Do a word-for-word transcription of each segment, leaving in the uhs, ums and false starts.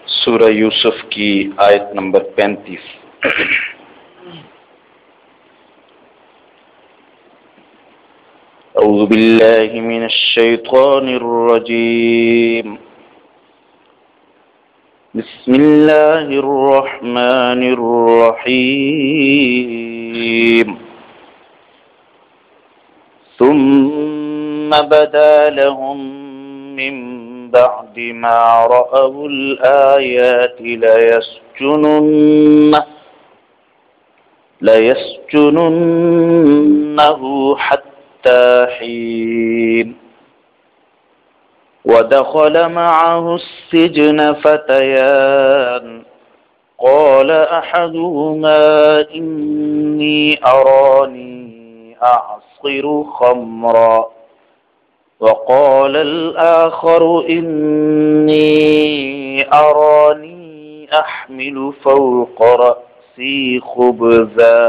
سورہ یوسف کی آیت نمبر پینتیس۔ اعوذ باللہ من الشیطان الرجیم، بسم اللہ الرحمن الرحیم۔ ثم بدا لهم من بعد ما رأوا الآيات ليسجننه ليسجننه حتى حين ودخل معه السجن فتيان قال أحدهما إني أراني أعصر خمرا وقال الآخر إني أراني أحمل فوق رأسي خبزا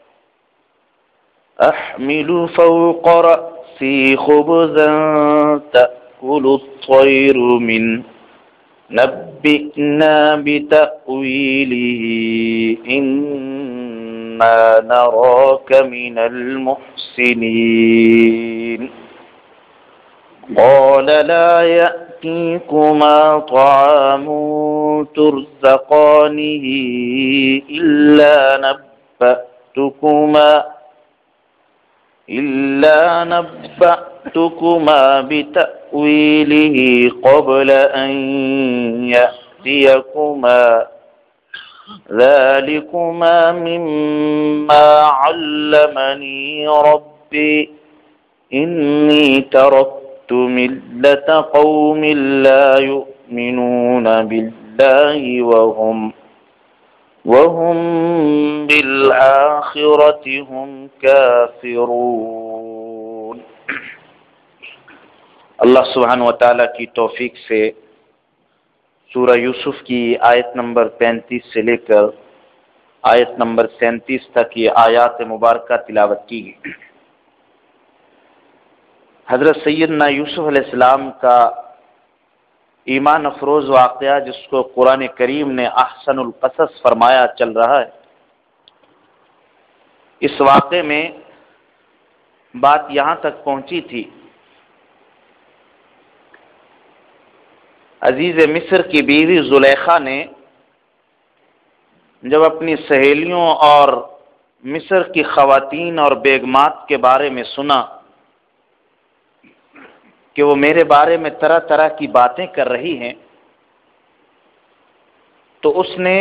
أحمل فوق رأسي خبزا تأكل الطير منه نبئنا بتأويله إنا نراك من المحسنين قال لا يأتيكما طعام ترزقانه إلا نبأتكما إلا نبأتكما بتأويله قبل أن يأتيكما ذلكما مما علمني ربي إني تركت ملة قوم لا يؤمنون بالله وهم وهم بالآخرة هم كافرون۔ اللہ سبحانہ و تعالیٰ کی توفیق سے سورہ یوسف کی آیت نمبر پینتیس سے لے کر آیت نمبر سینتیس تک یہ آیات مبارکہ تلاوت کی گئی۔ حضرت سیدنا یوسف علیہ السلام کا ایمان افروز واقعہ جس کو قرآن کریم نے احسن القصص فرمایا چل رہا ہے، اس واقعے میں بات یہاں تک پہنچی تھی، عزیز مصر کی بیوی زلیخا نے جب اپنی سہیلیوں اور مصر کی خواتین اور بیگمات کے بارے میں سنا کہ وہ میرے بارے میں طرح طرح کی باتیں کر رہی ہیں، تو اس نے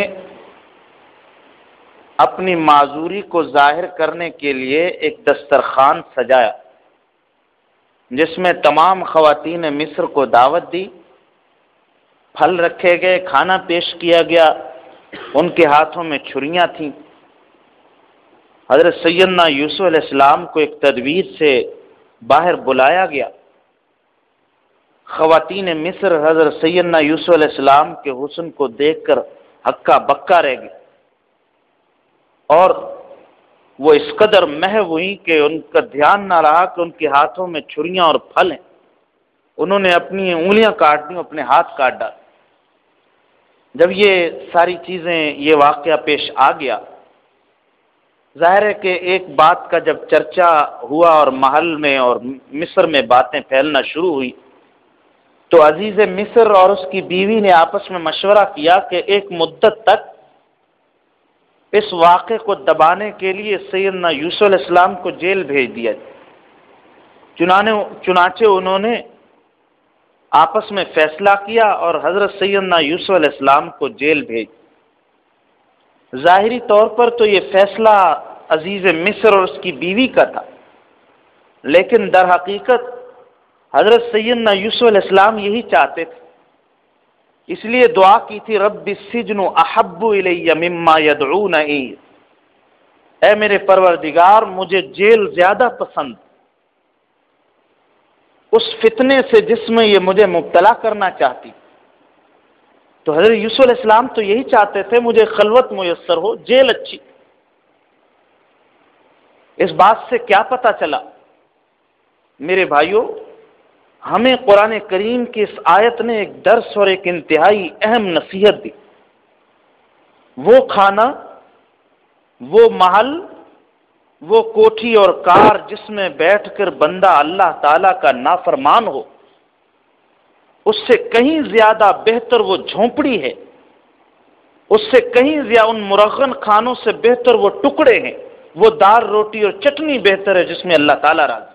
اپنی معذوری کو ظاہر کرنے کے لیے ایک دسترخوان سجایا جس میں تمام خواتین مصر کو دعوت دی، پھل رکھے گئے، کھانا پیش کیا گیا، ان کے ہاتھوں میں چھریاں تھیں۔ حضرت سیدنا یوسف علیہ السلام کو ایک تدبیر سے باہر بلایا گیا۔ خواتین مصر حضرت سیدنا یوسف علیہ السلام کے حسن کو دیکھ کر ہکا بکا رہ گئی، اور وہ اس قدر محو ہوئی کہ ان کا دھیان نہ رہا کہ ان کے ہاتھوں میں چھریاں اور پھل ہیں، انہوں نے اپنی انگلیاں کاٹ دیں، اپنے ہاتھ کاٹ ڈالے۔ جب یہ ساری چیزیں، یہ واقعہ پیش آ گیا، ظاہر ہے کہ ایک بات کا جب چرچا ہوا اور محل میں اور مصر میں باتیں پھیلنا شروع ہوئی، تو عزیز مصر اور اس کی بیوی نے آپس میں مشورہ کیا کہ ایک مدت تک اس واقعے کو دبانے کے لیے سیدنا یوسف علیہ السلام کو جیل بھیج دیا جائے۔ چنانچہ انہوں نے آپس میں فیصلہ کیا اور حضرت سیدنا یوسف علیہ السلام کو جیل بھیج۔ ظاہری طور پر تو یہ فیصلہ عزیز مصر اور اس کی بیوی کا تھا، لیکن در حقیقت حضرت سیدنا یوسف علیہ السلام یہی چاہتے تھے، اس لیے دعا کی تھی، رب السجن احب الی مما یدعوننی، اے میرے پروردگار مجھے جیل زیادہ پسند اس فتنے سے جس میں یہ مجھے مبتلا کرنا چاہتی۔ تو حضرت یوسف علیہ السلام تو یہی چاہتے تھے، مجھے خلوت میسر ہو، جیل اچھی۔ اس بات سے کیا پتہ چلا میرے بھائیوں ہمیں قرآن کریم کی اس آیت نے ایک درس اور ایک انتہائی اہم نصیحت دی۔ وہ کھانا، وہ محل، وہ کوٹھی اور کار جس میں بیٹھ کر بندہ اللہ تعالیٰ کا نافرمان ہو، اس سے کہیں زیادہ بہتر وہ جھونپڑی ہے، اس سے کہیں زیادہ ان مرغن کھانوں سے بہتر وہ ٹکڑے ہیں، وہ دال روٹی اور چٹنی بہتر ہے جس میں اللہ تعالیٰ راضی۔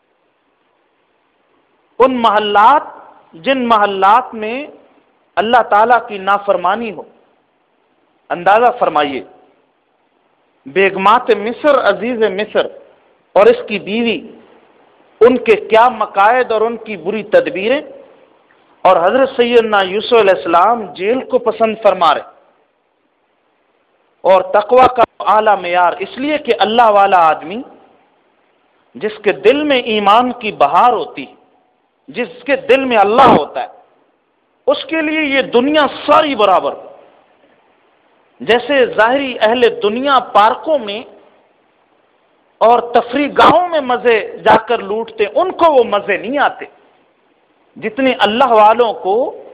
ان محلات جن محلات میں اللہ تعالیٰ کی نافرمانی ہو، اندازہ فرمائیے بیگمات مصر، عزیز مصر اور اس کی بیوی، ان کے کیا مقاصد اور ان کی بری تدبیریں، اور حضرت سیدنا یوسف علیہ السلام جیل کو پسند فرما رہے، اور تقوی کا اعلیٰ معیار، اس لیے کہ اللہ والا آدمی جس کے دل میں ایمان کی بہار ہوتی ہے، جس کے دل میں اللہ ہوتا ہے، اس کے لیے یہ دنیا ساری برابر۔ جیسے ظاہری اہل دنیا پارکوں میں اور تفریح گاہوں میں مزے جا کر لوٹتے، ان کو وہ مزے نہیں آتے جتنے اللہ والوں کو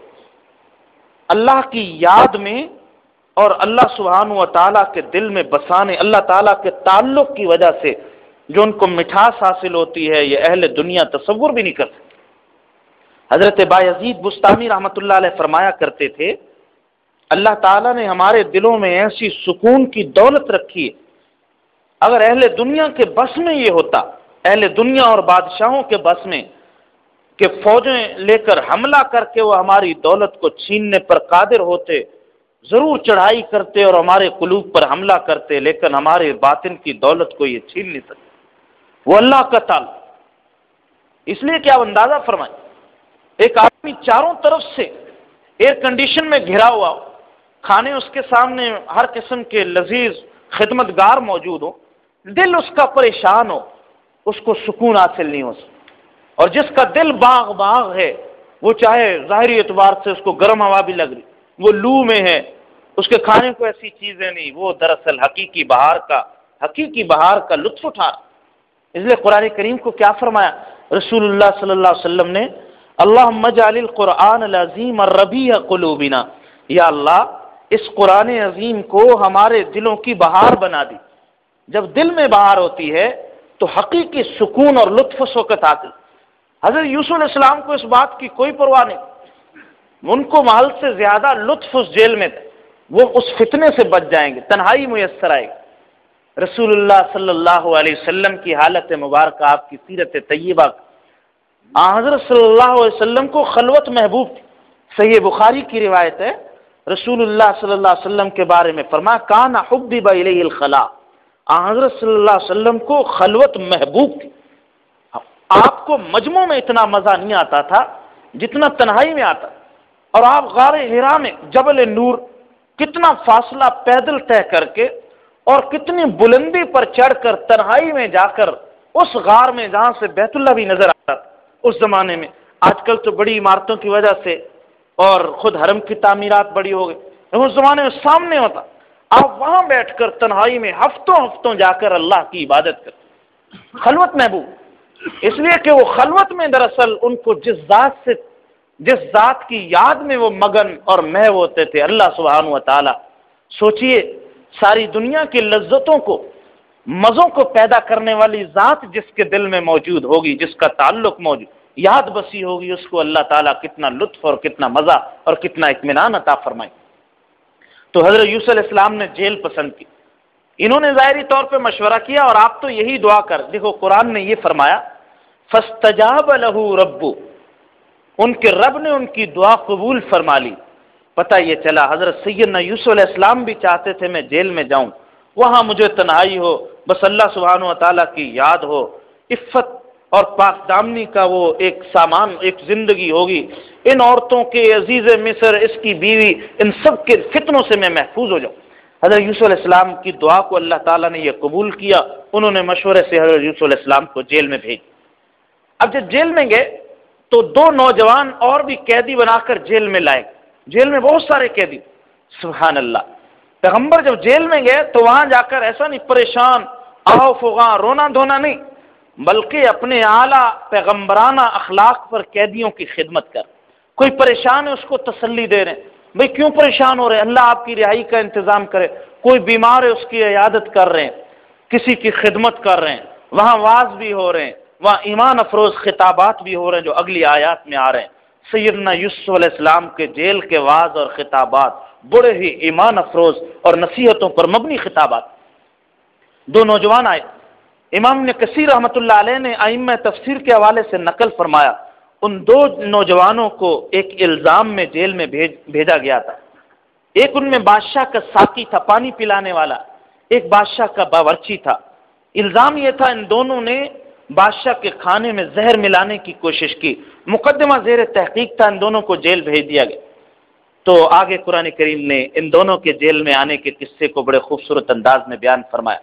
اللہ کی یاد میں اور اللہ سبحانہ و تعالیٰ کے دل میں بسانے، اللہ تعالیٰ کے تعلق کی وجہ سے جو ان کو مٹھاس حاصل ہوتی ہے، یہ اہل دنیا تصور بھی نہیں کرتے۔ حضرت بایزید بستامی رحمۃ اللہ علیہ فرمایا کرتے تھے، اللہ تعالیٰ نے ہمارے دلوں میں ایسی سکون کی دولت رکھی ہے، اگر اہل دنیا کے بس میں یہ ہوتا، اہل دنیا اور بادشاہوں کے بس میں، کہ فوجیں لے کر حملہ کر کے وہ ہماری دولت کو چھیننے پر قادر ہوتے، ضرور چڑھائی کرتے اور ہمارے قلوب پر حملہ کرتے، لیکن ہمارے باطن کی دولت کو یہ چھین نہیں سکتے۔ وہ اللہ کا تعلق، اس لیے کہ آپ اندازہ فرمائیں، ایک آدمی چاروں طرف سے ایئر کنڈیشن میں گھرا ہوا ہو، کھانے اس کے سامنے ہر قسم کے لذیذ خدمتگار موجود ہو، دل اس کا پریشان ہو، اس کو سکون حاصل نہیں ہو سکتا۔ اور جس کا دل باغ باغ ہے، وہ چاہے ظاہری اعتبار سے اس کو گرم ہوا بھی لگ رہی، وہ لو میں ہے، اس کے کھانے کو ایسی چیزیں نہیں، وہ دراصل حقیقی بہار کا حقیقی بہار کا لطف اٹھا رہا۔ اس لیے قرآن کریم کو کیا فرمایا رسول اللہ صلی اللہ علیہ وسلم نے، اللہم اجعل القرآن العظیم ربیع قلوبنا، یا اللہ اس قرآن عظیم کو ہمارے دلوں کی بہار بنا دی۔ جب دل میں بہار ہوتی ہے تو حقیقی سکون اور لطف اس وقت حاصل۔ حضرت یوسف علیہ السلام کو اس بات کی کوئی پرواہ نہیں، ان کو محل سے زیادہ لطف اس جیل میں تھا، وہ اس فتنے سے بچ جائیں گے، تنہائی میسر آئے گی۔ رسول اللہ صلی اللہ علیہ وسلم کی حالت مبارکہ، آپ کی سیرت طیبہ، حضرت صلی اللہ علیہ وسلم کو خلوت محبوب تھی۔ صحیح بخاری کی روایت ہے، رسول اللہ صلی اللہ علیہ وسلم کے بارے میں فرمایا، کان حبب الیہ الخلاء، حضرت صلی اللہ علیہ وسلم کو خلوت محبوب تھی۔ آپ کو مجمع میں اتنا مزہ نہیں آتا تھا جتنا تنہائی میں آتا، اور آپ غار حرا میں جبل نور کتنا فاصلہ پیدل طے کر کے اور کتنی بلندی پر چڑھ کر تنہائی میں جا کر اس غار میں جہاں سے بیت اللہ بھی نظر آتا تھا اس زمانے میں۔ آج کل تو بڑی عمارتوں کی وجہ سے اور خود حرم کی تعمیرات بڑی ہو گئی، اس زمانے میں سامنے ہوتا، آپ وہاں بیٹھ کر تنہائی میں ہفتوں ہفتوں جا کر اللہ کی عبادت کرتے، خلوت محبوب، اس لیے کہ وہ خلوت میں دراصل ان کو جس ذات سے جس ذات کی یاد میں وہ مگن اور محو ہوتے تھے، اللہ سبحانہ و تعالی۔ سوچئے ساری دنیا کی لذتوں کو، مزوں کو پیدا کرنے والی ذات جس کے دل میں موجود ہوگی، جس کا تعلق موجود یاد بسی ہوگی، اس کو اللہ تعالیٰ کتنا لطف اور کتنا مزہ اور کتنا اطمینان عطا فرمائے۔ تو حضرت یوسف علیہ السلام نے جیل پسند کی، انہوں نے ظاہری طور پہ مشورہ کیا، اور آپ تو یہی دعا کر، دیکھو قرآن نے یہ فرمایا، فاستجاب لہ رب، ان کے رب نے ان کی دعا قبول فرما لی۔ پتہ یہ چلا حضرت سیدنا یوسف علیہ السلام بھی چاہتے تھے میں جیل میں جاؤں، وہاں مجھے تنہائی ہو، بس اللہ سبحانہ و تعالیٰ کی یاد ہو، عفت اور پاک دامنی کا وہ ایک سامان، ایک زندگی ہوگی، ان عورتوں کے عزیز مصر، اس کی بیوی، ان سب کے فتنوں سے میں محفوظ ہو جاؤں۔ حضرت یوسف علیہ السلام کی دعا کو اللہ تعالیٰ نے یہ قبول کیا، انہوں نے مشورے سے حضرت یوسف علیہ السلام کو جیل میں بھیج۔ اب جب جیل میں گئے تو دو نوجوان اور بھی قیدی بنا کر جیل میں لائے، جیل میں بہت سارے قیدی، سبحان اللہ۔ پیغمبر جب جیل میں گئے تو وہاں جا کر ایسا نہیں پریشان، آہو فغاں، رونا دھونا نہیں، بلکہ اپنے اعلیٰ پیغمبرانہ اخلاق پر قیدیوں کی خدمت کر۔ کوئی پریشان ہے اس کو تسلی دے رہے ہیں، بھئی کیوں پریشان ہو رہے ہیں، اللہ آپ کی رہائی کا انتظام کرے۔ کوئی بیمار ہے اس کی عیادت کر رہے ہیں، کسی کی خدمت کر رہے ہیں، وہاں واعظ بھی ہو رہے ہیں، وہاں ایمان افروز خطابات بھی ہو رہے ہیں جو اگلی آیات میں آ رہے ہیں۔ سیدنا یوسف علیہ السلام کے جیل کے واعظ اور خطابات بڑے ہی ایمان افروز اور نصیحتوں پر مبنی خطابات۔ دو نوجوان آئے، امام نے کثیر رحمۃ اللہ علیہ نے ائمہ تفسیر کے حوالے سے نقل فرمایا، ان دو نوجوانوں کو ایک الزام میں جیل میں بھیج بھیجا گیا تھا۔ ایک ان میں بادشاہ کا ساقی تھا، پانی پلانے والا، ایک بادشاہ کا باورچی تھا۔ الزام یہ تھا ان دونوں نے بادشاہ کے کھانے میں زہر ملانے کی کوشش کی۔ مقدمہ زیر تحقیق تھا، ان دونوں کو جیل بھیج دیا گیا۔ تو آگے قرآن کریم نے ان دونوں کے جیل میں آنے کے قصے کو بڑے خوبصورت انداز میں بیان فرمایا۔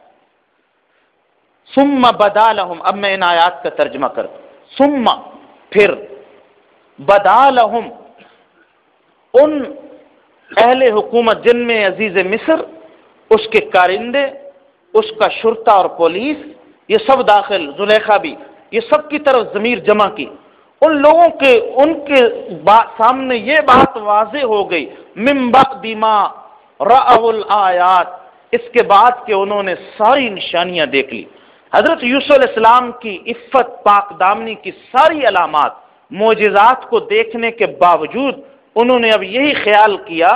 ثم بدا لہم، اب میں ان آیات کا ترجمہ کرتا ہوں۔ ثم، پھر، بدا لہم، ان اہل حکومت جن میں عزیز مصر، اس کے کارندے، اس کا شرطہ اور پولیس، یہ سب داخل، زلیخا بھی، یہ سب کی طرف ضمیر جمع کی۔ ان لوگوں کے ان کے سامنے یہ بات واضح ہو گئی، من بعد ما رأوا الآیات، اس کے بعد کہ انہوں نے ساری نشانیاں دیکھ لی۔ حضرت یوسف علیہ السلام کی عفت، پاک دامنی کی ساری علامات، معجزات کو دیکھنے کے باوجود انہوں نے اب یہی خیال کیا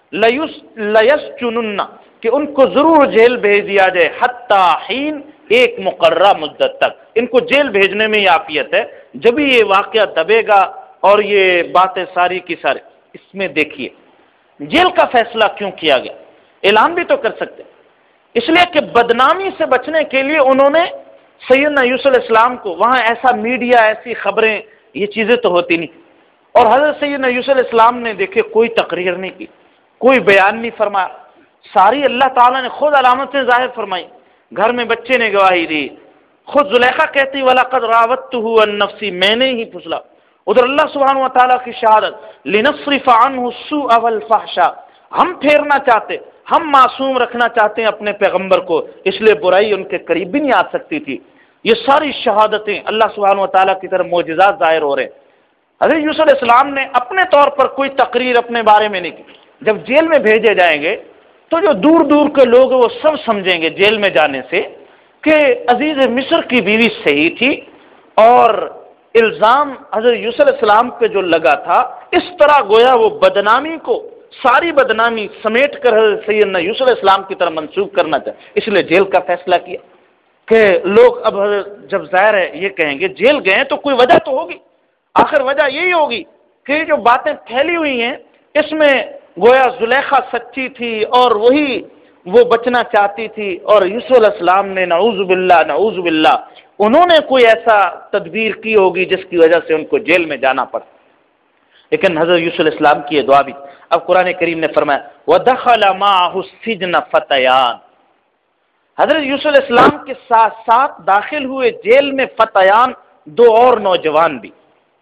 لیسجنن، کہ ان کو ضرور جیل بھیج دیا جائے، حتی حین، ایک مقررہ مدت تک۔ ان کو جیل بھیجنے میں یہ عافیت ہے، جب ہی یہ واقعہ دبے گا اور یہ باتیں ساری کی ساری۔ اس میں دیکھیے جیل کا فیصلہ کیوں کیا گیا، اعلان بھی تو کر سکتے، اس لیے کہ بدنامی سے بچنے کے لیے انہوں نے سیدنا یوسف علیہ السلام کو، وہاں ایسا میڈیا، ایسی خبریں، یہ چیزیں تو ہوتی نہیں، اور حضرت سیدنا یوسف علیہ السلام نے دیکھے کوئی تقریر نہیں کی، کوئی بیان نہیں فرمایا، ساری اللہ تعالیٰ نے خود علامتیں ظاہر فرمائی، گھر میں بچے نے گواہی دی، خود زلیخا کہتی وَلَقَدْ رَاوَدتُّهُ عَن نَفْسِي، میں نے ہی پھسلا، ادھر اللہ سبحانہ و تعالیٰ کی شہادت، لِنَصْرِفَ عَنْهُ السُّوءَ وَالْفَحْشَاءَ، ہم پھیرنا چاہتے، ہم معصوم رکھنا چاہتے ہیں اپنے پیغمبر کو، اس لیے برائی ان کے قریب بھی نہیں آ سکتی تھی۔ یہ ساری شہادتیں اللہ سبحانہ و تعالیٰ کی طرف معجزات ظاہر ہو رہے ہیں۔ حضرت یوسف علیہ السلام نے اپنے طور پر کوئی تقریر اپنے بارے میں نہیں کی۔ جب جیل میں بھیجے جائیں گے تو جو دور دور کے لوگ ہیں وہ سب سمجھیں گے جیل میں جانے سے کہ عزیز مصر کی بیوی صحیح تھی، اور الزام حضرت یوسف علیہ السلام پہ جو لگا تھا، اس طرح گویا وہ بدنامی کو، ساری بدنامی سمیٹ کر حضرت سیدنا یوسف علیہ السلام کی طرف منسوخ کرنا چاہے، اس لیے جیل کا فیصلہ کیا کہ لوگ اب جب ظاہر ہے یہ کہیں گے جیل گئے تو کوئی وجہ تو ہوگی، آخر وجہ یہی ہوگی کہ جو باتیں پھیلی ہوئی ہیں اس میں گویا زلیخا سچی تھی اور وہی وہ بچنا چاہتی تھی، اور یوسف علیہ السلام نے نعوذ باللہ نعوذ باللہ انہوں نے کوئی ایسا تدبیر کی ہوگی جس کی وجہ سے ان کو جیل میں جانا پڑا۔ لیکن حضرت یوسف علیہ السلام کی یہ دعا بھی، اب قرآن کریم نے فرمایا وَدَخَلَ مَعَهُ السِّجْنَ فَتَيَانِ، حضرت یوسف علیہ السلام کے ساتھ ساتھ داخل ہوئے جیل میں فتیان، دو اور نوجوان بھی۔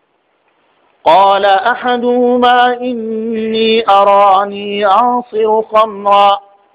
قال احدهما انی ارانی اعصر خمرا،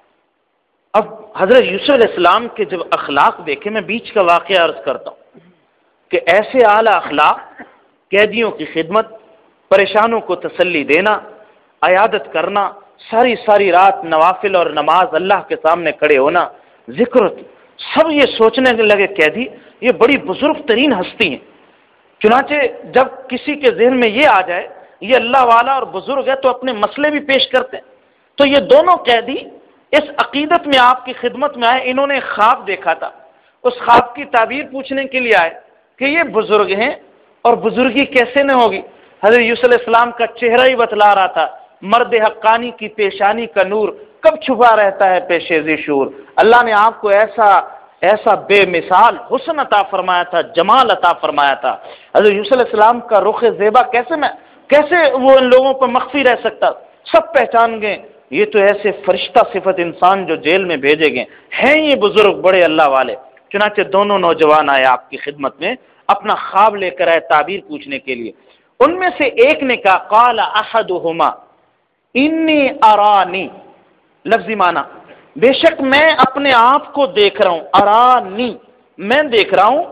اب حضرت یوسف علیہ السلام کے جب اخلاق دیکھے، میں بیچ کا واقعہ عرض کرتا ہوں کہ ایسے اعلیٰ اخلاق، قیدیوں کی خدمت، پریشانوں کو تسلی دینا، عیادت کرنا، ساری ساری رات نوافل اور نماز، اللہ کے سامنے کھڑے ہونا، ذکر، سب یہ سوچنے لگے قیدی یہ بڑی بزرگ ترین ہستی ہیں۔ چنانچہ جب کسی کے ذہن میں یہ آ جائے یہ اللہ والا اور بزرگ ہے تو اپنے مسئلے بھی پیش کرتے ہیں۔ تو یہ دونوں قیدی اس عقیدت میں آپ کی خدمت میں آئے، انہوں نے خواب دیکھا تھا، اس خواب کی تعبیر پوچھنے کے لیے آئے کہ یہ بزرگ ہیں اور بزرگی کیسے نہ ہوگی۔ حضرت یوسف علیہ السلام کا چہرہ ہی بتلا رہا تھا، مرد حقانی کی پیشانی کا نور کب چھپا رہتا ہے پیشے ذی شور۔ اللہ نے آپ کو ایسا ایسا بے مثال حسن عطا فرمایا تھا، جمال عطا فرمایا تھا۔ حضرت یوسف علیہ السلام کا رخ زیبا کیسے میں کیسے وہ ان لوگوں پر مخفی رہ سکتا، سب پہچان گئے یہ تو ایسے فرشتہ صفت انسان جو جیل میں بھیجے گئے ہیں، یہ بزرگ بڑے اللہ والے۔ چنانچہ دونوں نوجوان آئے آپ کی خدمت میں، اپنا خواب لے کر آئے تعبیر پوچھنے کے لیے۔ ان میں سے ایک نے کہا قال احدہما انی ارانی، لفظی معنی بے شک میں اپنے آپ کو دیکھ رہا ہوں، ارانی میں دیکھ رہا ہوں،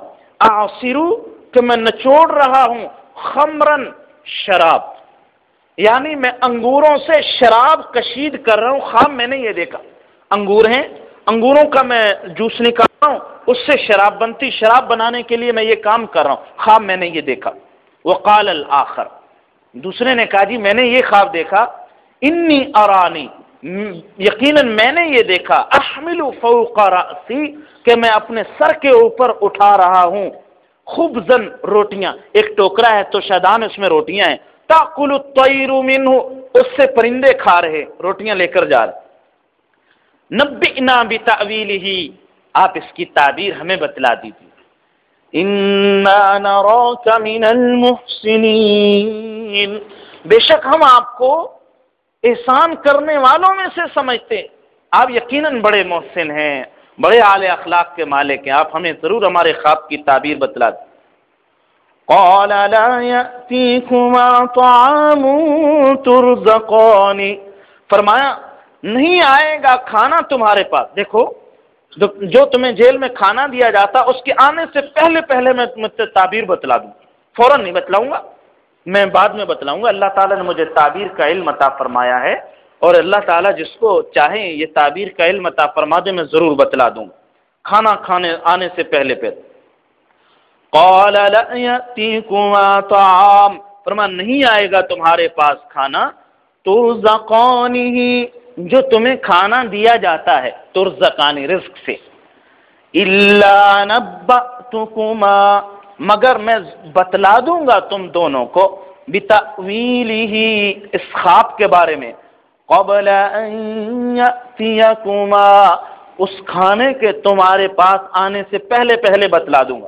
आसिरू کہ میں نچوڑ رہا ہوں، خمرن شراب، یعنی میں انگوروں سے شراب کشید کر رہا ہوں. خواب میں نے یہ دیکھا، انگور ہیں، انگوروں کا میں جوس نکال رہا ہوں، اس سے شراب بنتی، شراب بنانے کے لیے میں یہ کام کر رہا ہوں. خواب میں نے یہ دیکھا. وقال الآخر، دوسرے نے کہا جی میں نے یہ خواب دیکھا، انی ارانی، یقیناً میں نے یہ دیکھا، احمل فوق رأسی، کہ میں اپنے سر کے اوپر اٹھا رہا ہوں، خبزن، روٹیاں، ایک ٹوکرا ہے تو شادان اس میں روٹیاں ہیں، تاکل الطیر منہ، اس سے پرندے کھا رہے، روٹیاں لے کر جا رہے. نبئنا بتأویلہ، آپ اس کی تعبیر ہمیں بتلا دیجیے. انا نراک من المحسنین، بے شک ہم آپ کو احسان کرنے والوں میں سے سمجھتے، آپ یقیناً بڑے محسن ہیں، بڑے اعلی اخلاق کے مالک ہیں، آپ ہمیں ضرور ہمارے خواب کی تعبیر بتلا دیں. قال لا یأتیکما طعام ترزقان، فرمایا نہیں آئے گا کھانا تمہارے پاس. دیکھو جو تمہیں جیل میں کھانا دیا جاتا، اس کے آنے سے پہلے پہلے میں تمہیں تعبیر بتلا دوں، فوراً نہیں بتلاؤں گا، میں بعد میں بتلاؤں گا. اللہ تعالیٰ نے مجھے تعبیر کا علم عطا فرمایا ہے، اور اللہ تعالیٰ جس کو چاہیں یہ تعبیر کا علم عطا فرما دے میں ضرور بتلا دوں گا کھانا کھانے آنے سے پہلے پہلے. قال لا یأتیکما طعام، فرما نہیں آئے گا تمہارے پاس کھانا، ترزقانہ، جو تمہیں کھانا دیا جاتا ہے، ترزقانی رزق سے، الا نبأتکما، مگر میں بتلا دوں گا تم دونوں کو، بتأویلہ، اس خواب کے بارے میں، قبل ان یأتیکما، اس کھانے کے تمہارے پاس آنے سے پہلے پہلے بتلا دوں گا.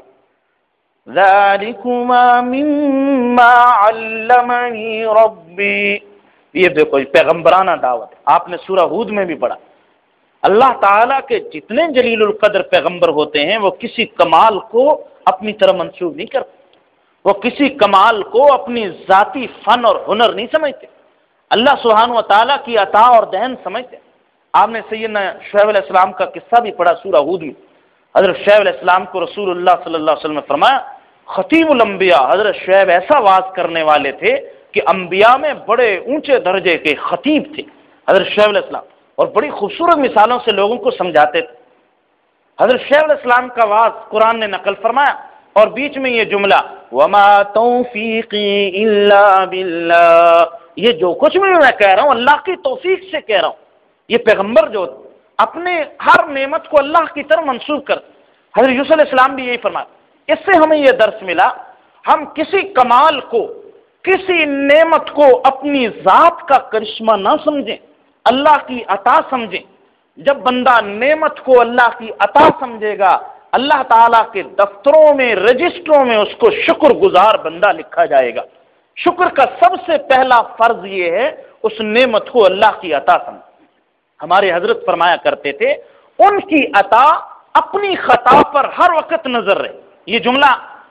ذالکما مما علمنی ربی، یہ دیکھو پیغمبرانہ دعوت ہے. آپ نے سورہ ہود میں بھی پڑھا، اللہ تعالیٰ کے جتنے جلیل القدر پیغمبر ہوتے ہیں وہ کسی کمال کو اپنی طرف منسوب نہیں کرتے، وہ کسی کمال کو اپنی ذاتی فن اور ہنر نہیں سمجھتے، اللہ سبحانہ و تعالیٰ کی عطا اور دہن سمجھتے. آپ نے سیدنا شعیب علیہ السلام کا قصہ بھی پڑھا سورہ ہود میں. حضرت شعیب علیہ السلام کو رسول اللہ صلی اللہ علیہ وسلم نے فرمایا، خطیب الانبیاء، حضرت شعیب ایسا واز کرنے والے تھے کہ انبیاء میں بڑے اونچے درجے کے خطیب تھے حضرت شعیب علیہ السلام، اور بڑی خوبصورت مثالوں سے لوگوں کو سمجھاتے تھے. حضرت شعیب علیہ السلام کا واز قرآن نے نقل فرمایا، اور بیچ میں یہ جملہ وما توفیقی الا باللہ، یہ جو کچھ بھی میں کہہ رہا ہوں اللہ کی توفیق سے کہہ رہا ہوں. یہ پیغمبر جو اپنے ہر نعمت کو اللہ کی طرف منسوب کرتے، حضرت یوسف علیہ السلام بھی یہی فرمایا. اس سے ہمیں یہ درس ملا، ہم کسی کمال کو، کسی نعمت کو اپنی ذات کا کرشمہ نہ سمجھیں، اللہ کی عطا سمجھیں. جب بندہ نعمت کو اللہ کی عطا سمجھے گا، اللہ تعالیٰ کے دفتروں میں، رجسٹروں میں اس کو شکر گزار بندہ لکھا جائے گا. شکر کا سب سے پہلا فرض یہ ہے اس نعمت کو اللہ کی عطا سمجھ. ہمارے حضرت فرمایا کرتے تھے ان کی عطا اپنی خطا پر ہر وقت نظر رہے. یہ جملہ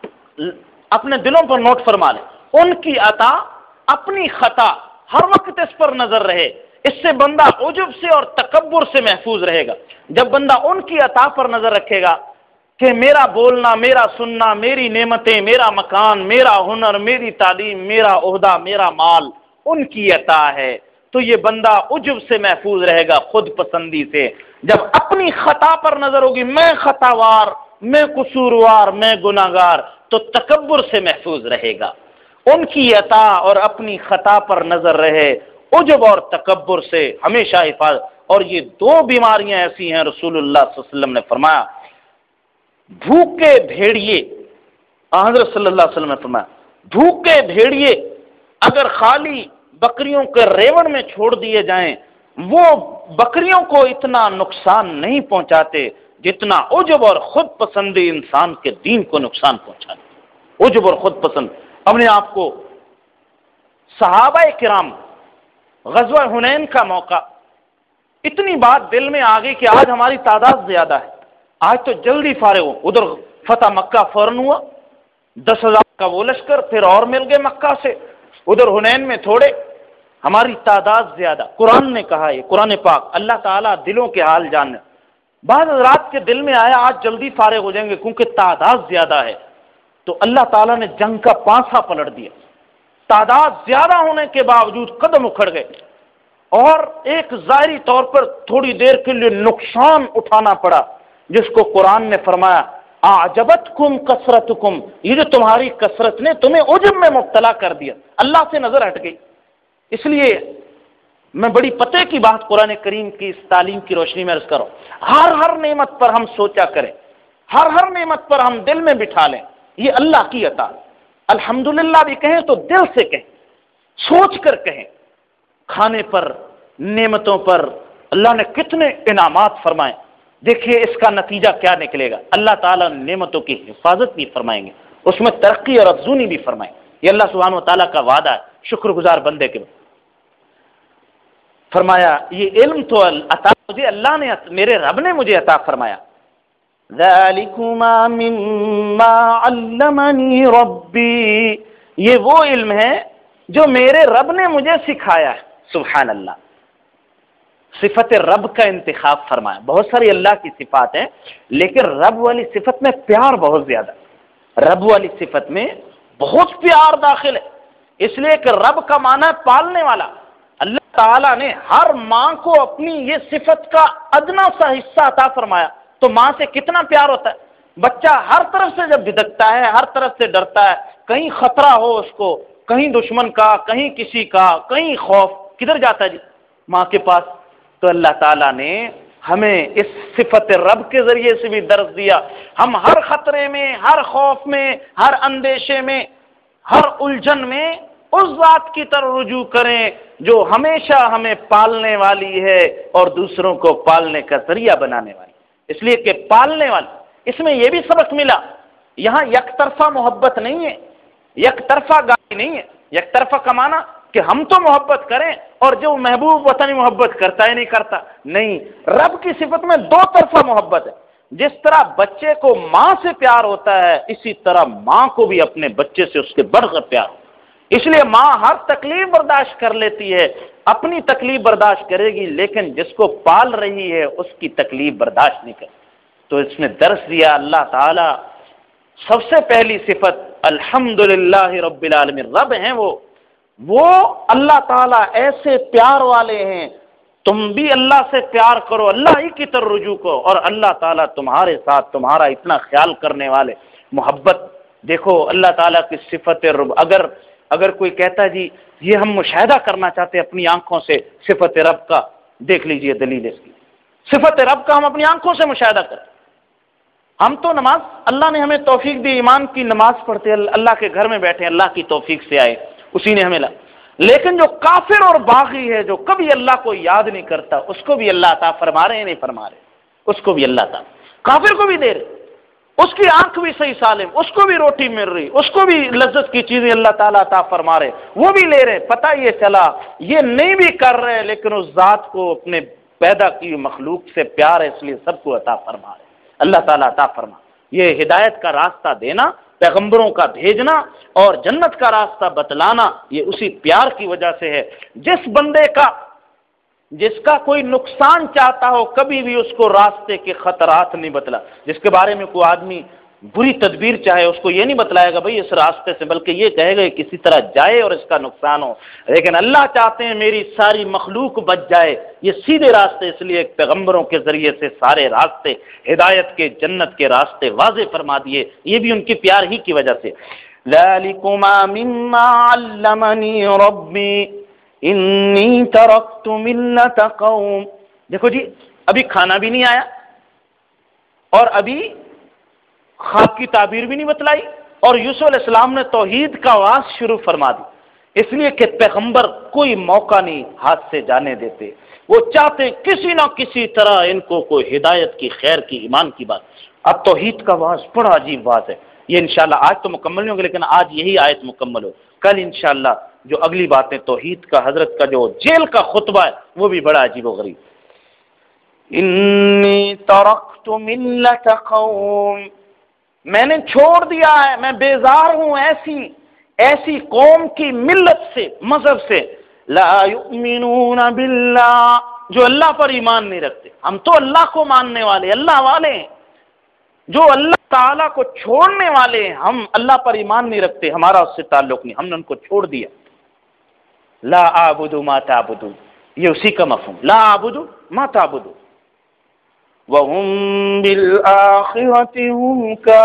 اپنے دلوں پر نوٹ فرما لیں، ان کی عطا اپنی خطا ہر وقت اس پر نظر رہے. اس سے بندہ عجب سے اور تکبر سے محفوظ رہے گا. جب بندہ ان کی عطا پر نظر رکھے گا کہ میرا بولنا، میرا سننا، میری نعمتیں، میرا مکان، میرا ہنر، میری تعلیم، میرا عہدہ، میرا مال ان کی عطا ہے، تو یہ بندہ عجب سے محفوظ رہے گا، خود پسندی سے. جب اپنی خطا پر نظر ہوگی، میں خطاوار، میں قصوروار، میں گناہگار، تو تکبر سے محفوظ رہے گا. ان کی عطا اور اپنی خطا پر نظر رہے، عجب اور تکبر سے ہمیشہ حفاظت. اور یہ دو بیماریاں ایسی ہیں، رسول اللہ صلی اللہ علیہ وسلم نے فرمایا، بھوکے بھیڑیے، حضرت صلی اللہ علیہ وسلم نے فرمایا بھوکے بھیڑیے اگر خالی بکریوں کے ریوڑ میں چھوڑ دیے جائیں، وہ بکریوں کو اتنا نقصان نہیں پہنچاتے جتنا عجب اور خود پسندی انسان کے دین کو نقصان پہنچاتے. عجب اور خود پسند اپنے آپ کو. صحابہ کرام، غزوہ حنین کا موقع، اتنی بات دل میں آ گئی کہ آج ہماری تعداد زیادہ ہے، آج تو جلدی فارغ ہو. ادھر فتح مکہ فوراً ہوا، دس ہزار کا وہ لشکر، پھر اور مل گئے مکہ سے، ادھر حنین میں تھوڑے، ہماری تعداد زیادہ. قرآن نے کہا، یہ قرآن پاک، اللہ تعالیٰ دلوں کے حال جاننے. بعض حضرات کے دل میں آیا آج جلدی فارغ ہو جائیں گے کیونکہ تعداد زیادہ ہے. تو اللہ تعالیٰ نے جنگ کا پانسا پلٹ دیا، تعداد زیادہ ہونے کے باوجود قدم اکھڑ گئے، اور ایک ظاہری طور پر تھوڑی دیر کے لیے نقصان اٹھانا پڑا، جس کو قرآن نے فرمایا اعجبتکم کثرتکم، یہ جو تمہاری کثرت نے تمہیں عجب میں مبتلا کر دیا، اللہ سے نظر ہٹ گئی۔ اس لیے میں بڑی پتے کی بات قرآن کریم کی اس تعلیم کی روشنی میں عرض کروں، ہر ہر نعمت پر ہم سوچا کریں، ہر ہر نعمت پر ہم دل میں بٹھا لیں یہ اللہ کی عطا۔ الحمدللہ بھی کہیں تو دل سے کہیں، سوچ کر کہیں۔ کھانے پر، نعمتوں پر اللہ نے کتنے انعامات فرمائے، دیکھیے اس کا نتیجہ کیا نکلے گا، اللہ تعالیٰ نعمتوں کی حفاظت بھی فرمائیں گے، اس میں ترقی اور افزونی بھی فرمائیں گے، یہ اللہ سبحانہ و تعالیٰ کا وعدہ ہے شکر گزار بندے کے بعد۔ فرمایا یہ علم تو عطا مجھے اللہ نے، میرے رب نے مجھے عطا فرمایا۔ ذَلِكُمَا مِمَّا عَلَّمَنِي رَبِّي، یہ وہ علم ہے جو میرے رب نے مجھے سکھایا ہے۔ سبحان اللہ، صفت رب کا انتخاب فرمایا۔ بہت ساری اللہ کی صفات ہیں لیکن رب والی صفت میں پیار بہت زیادہ، رب والی صفت میں بہت پیار داخل ہے، اس لیے کہ رب کا معنی ہے پالنے والا۔ اللہ تعالیٰ نے ہر ماں کو اپنی یہ صفت کا ادنا سا حصہ عطا فرمایا، تو ماں سے کتنا پیار ہوتا ہے۔ بچہ ہر طرف سے جب بھٹکتا ہے، ہر طرف سے ڈرتا ہے، کہیں خطرہ ہو اس کو، کہیں دشمن کا، کہیں کسی کا، کہیں خوف، کدھر جاتا ہے جی؟ ماں کے پاس۔ تو اللہ تعالیٰ نے ہمیں اس صفت رب کے ذریعے سے بھی درس دیا، ہم ہر خطرے میں، ہر خوف میں، ہر اندیشے میں، ہر الجھن میں اس ذات کی طرف رجوع کریں جو ہمیشہ ہمیں پالنے والی ہے اور دوسروں کو پالنے کا ذریعہ بنانے والی۔ اس لیے کہ پالنے والی، اس میں یہ بھی سبق ملا، یہاں یک طرفہ محبت نہیں ہے، یک طرفہ گالی نہیں ہے۔ یک طرفہ کا معنی کہ ہم تو محبت کریں اور جو محبوب وطنی محبت کرتا ہے نہیں کرتا، نہیں، رب کی صفت میں دو طرفہ محبت ہے۔ جس طرح بچے کو ماں سے پیار ہوتا ہے، اسی طرح ماں کو بھی اپنے بچے سے اس کے بڑھ کر پیار ہو۔ اس لیے ماں ہر تکلیف برداشت کر لیتی ہے، اپنی تکلیف برداشت کرے گی، لیکن جس کو پال رہی ہے اس کی تکلیف برداشت نہیں کرے۔ تو اس میں درس دیا اللہ تعالی سب سے پہلی صفت الحمدللہ رب العالمین، رب ہیں وہ وہ اللہ تعالیٰ ایسے پیار والے ہیں، تم بھی اللہ سے پیار کرو، اللہ ہی کی طرف رجوع کرو، اور اللہ تعالیٰ تمہارے ساتھ تمہارا اتنا خیال کرنے والے، محبت۔ دیکھو اللہ تعالیٰ کی صفت رب، اگر اگر کوئی کہتا ہے جی یہ ہم مشاہدہ کرنا چاہتے ہیں اپنی آنکھوں سے صفت رب کا، دیکھ لیجئے دلیل اس کی، صفت رب کا ہم اپنی آنکھوں سے مشاہدہ کریں۔ ہم تو نماز، اللہ نے ہمیں توفیق دی، ایمان کی نماز پڑھتے، اللہ کے گھر میں بیٹھے، اللہ کی توفیق سے آئے، اسی نے ہمیں لا۔ لیکن جو کافر اور باغی ہے، جو کبھی اللہ کو یاد نہیں کرتا، اس کو بھی اللہ عطا فرما رہے ہیں نہیں فرما رہے، اس کو بھی اللہ عطا، کافر کو بھی دے رہے، اس کی آنکھ بھی صحیح سالم، اس کو بھی روٹی مل رہی، اس کو بھی لذت کی چیزیں اللہ تعالیٰ عطا فرما رہے، وہ بھی لے رہے۔ پتہ یہ چلا یہ نہیں بھی کر رہے لیکن اس ذات کو اپنے پیدا کی مخلوق سے پیار ہے، اس لیے سب کو عطا فرما رہے، اللہ تعالیٰ عطا فرما۔ یہ ہدایت کا راستہ دینا، پیغمبروں کا بھیجنا اور جنت کا راستہ بتلانا، یہ اسی پیار کی وجہ سے ہے۔ جس بندے کا جس کا کوئی نقصان چاہتا ہو، کبھی بھی اس کو راستے کے خطرات نہیں بتلا، جس کے بارے میں کوئی آدمی بری تدبیر چاہے اس کو یہ نہیں بتلائے گا بھئی اس راستے سے، بلکہ یہ کہے گا کسی طرح جائے اور اس کا نقصان ہو۔ لیکن اللہ چاہتے ہیں میری ساری مخلوق بچ جائے، یہ سیدھے راستے، اس لیے پیغمبروں کے ذریعے سے سارے راستے، ہدایت کے، جنت کے راستے واضح فرما دیے، یہ بھی ان کی پیار ہی کی وجہ سے۔ ذَلِكُمَا مِمَّا عَلَّمَنِي رَبِّي انی ترکت ملت قوم۔ دیکھو جی ابھی کھانا بھی نہیں آیا اور ابھی خواب کی تعبیر بھی نہیں بتلائی، اور یوسف علیہ السلام نے توحید کا آغاز شروع فرما دی، اس لیے کہ پیغمبر کوئی موقع نہیں ہاتھ سے جانے دیتے، وہ چاہتے کسی نہ کسی طرح ان کو کوئی ہدایت کی، خیر کی، ایمان کی بات۔ اب توحید کا واز بڑا عجیب واز ہے، یہ انشاءاللہ آج تو مکمل نہیں ہوگا لیکن آج یہی آیت مکمل ہو، کل انشاءاللہ جو اگلی باتیں توحید کا، حضرت کا جو جیل کا خطبہ ہے وہ بھی بڑا عجیب و غریب۔ انی ترکت ملت قوم، میں نے چھوڑ دیا ہے، میں بیزار ہوں ایسی ایسی قوم کی ملت سے، مذہب سے، لا یؤمنون باللہ، جو اللہ پر ایمان نہیں رکھتے۔ ہم تو اللہ کو ماننے والے، اللہ والے ہیں، جو اللہ تعالیٰ کو چھوڑنے والے ہیں، ہم اللہ پر ایمان نہیں رکھتے، ہمارا اس سے تعلق نہیں، ہم نے ان کو چھوڑ دیا. لا اعبد ما تعبدون، یہ اسی کا مفہوم، لا اعبد ما تعبدون. وَهُمْ بِالْآخِرَةِ هُمْ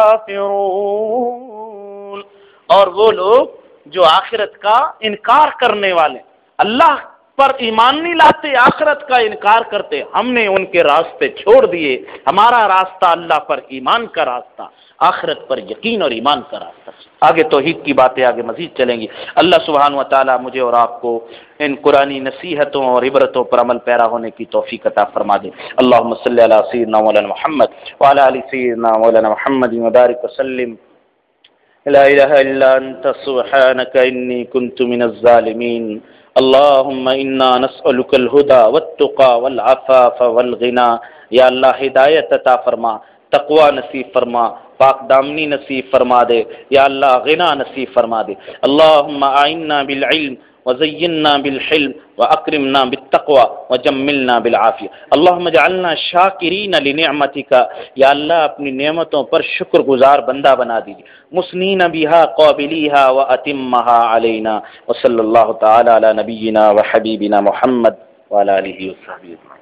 كَافِرُونَ، اور وہ لوگ جو آخرت کا انکار کرنے والے، اللہ پر ایمان نہیں لاتے، آخرت کا انکار کرتے، ہم نے ان کے راستے چھوڑ دیے. ہمارا راستہ اللہ پر ایمان کا راستہ، آخرت پر یقین اور ایمان کا راستہ. آگے توحید کی باتیں آگے مزید چلیں گی. اللہ سبحانہ و تعالی مجھے اور آپ کو ان قرآنی نصیحتوں اور عبرتوں پر عمل پیرا ہونے کی توفیق عطا فرما دے. اللہم صلی علی سیدنا مولانا محمد وعلی آل سیدنا مولانا محمد وبارک وسلم. لا الہ الا انت سبحانک انی کنت من الظالمین. اللہم انا نسألک الہدى والتقى والعفاف والغنى. یا اللہ ہدایت عطا فرما، تقوی نصیب فرما، پاک دامنی نصیب فرما دے. یا اللہ غنا نصیب فرما دے. اللہم اعنا بالعلم وزینا بالحلم واکرمنا بالتقوى وجملنا بالعافیہ. اللہم اجعلنا شاکرین لنعمتک. یا اللہ اپنی نعمتوں پر شکر گزار بندہ بنا دیجیے. مسنین بها قابلیها واتمها علینا. وصلی اللہ تعالی علی نبینا وحبیبنا محمد وعلی آلہ وصحبہ اجمعین.